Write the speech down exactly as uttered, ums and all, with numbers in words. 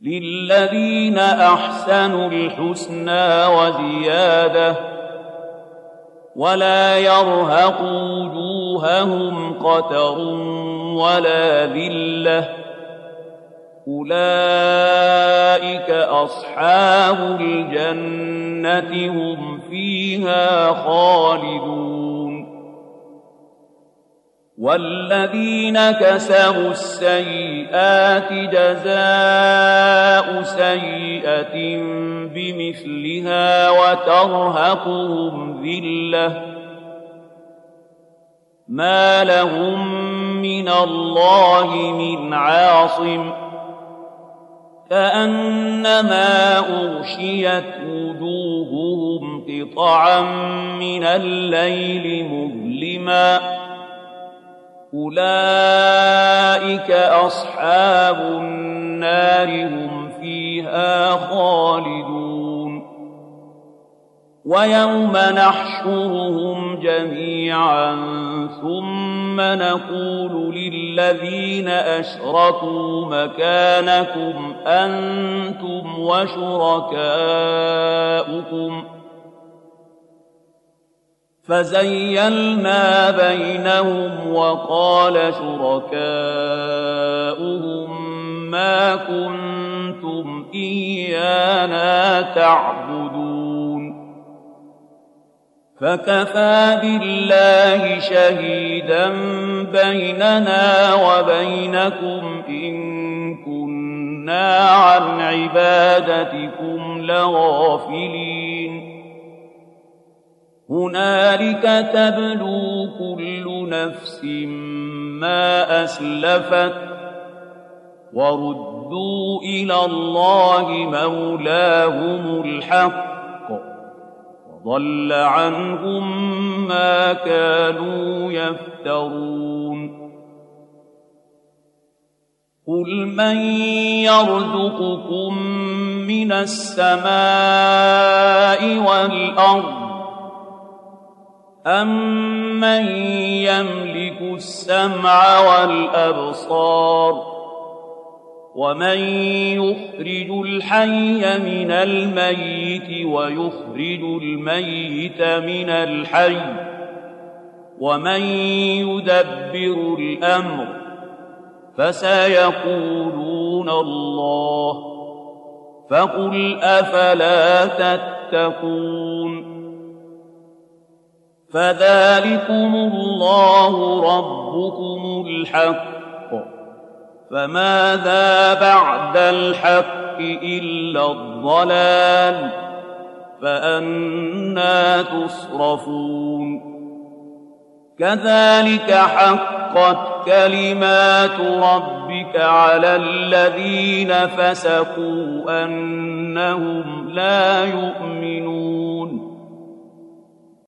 للذين أحسنوا الحسنى وزيادة ولا يرهق وجوههم قتر ولا ذلة أولئك أصحاب الجنة هم فيها خالدون والذين كسبوا السيئات جزاء سيئة بمثلها وترهقهم ذلة ما لهم من الله من عاصم كأنما أغشيت وجوههم قطعا من الليل مظلما أولئك أصحاب النار هم فيها خالدون ويوم نحشرهم جميعا ثم نقول للذين أشركوا مكانكم أنتم وشركاؤكم فزيلنا بينهم وقال شركاؤهم ما كنتم إيانا تعبدون فكفى بالله شهيدا بيننا وبينكم إن كنا عن عبادتكم لغافلين هنالك تبلو كل نفس ما أسلفت وردوا إلى الله مولاهم الحق وضل عنهم ما كانوا يفترون قل من يرزقكم من السماء والأرض أَمَّن يَمْلِكُ السَّمْعَ وَالْأَبْصَارَ وَمَن يُخْرِجُ الْحَيَّ مِنَ الْمَيِّتِ وَيُخْرِجُ الْمَيِّتَ مِنَ الْحَيِّ وَمَن يُدَبِّرُ الْأَمْرَ فَسَيَقُولُونَ اللَّهُ فَقُلْ أَفَلَا تَتَّقُونَ فذلكم الله ربكم الحق فماذا بعد الحق إلا الضلال فأنى تصرفون كذلك حقت كلمات ربك على الذين فسقوا أنهم لا يؤمنون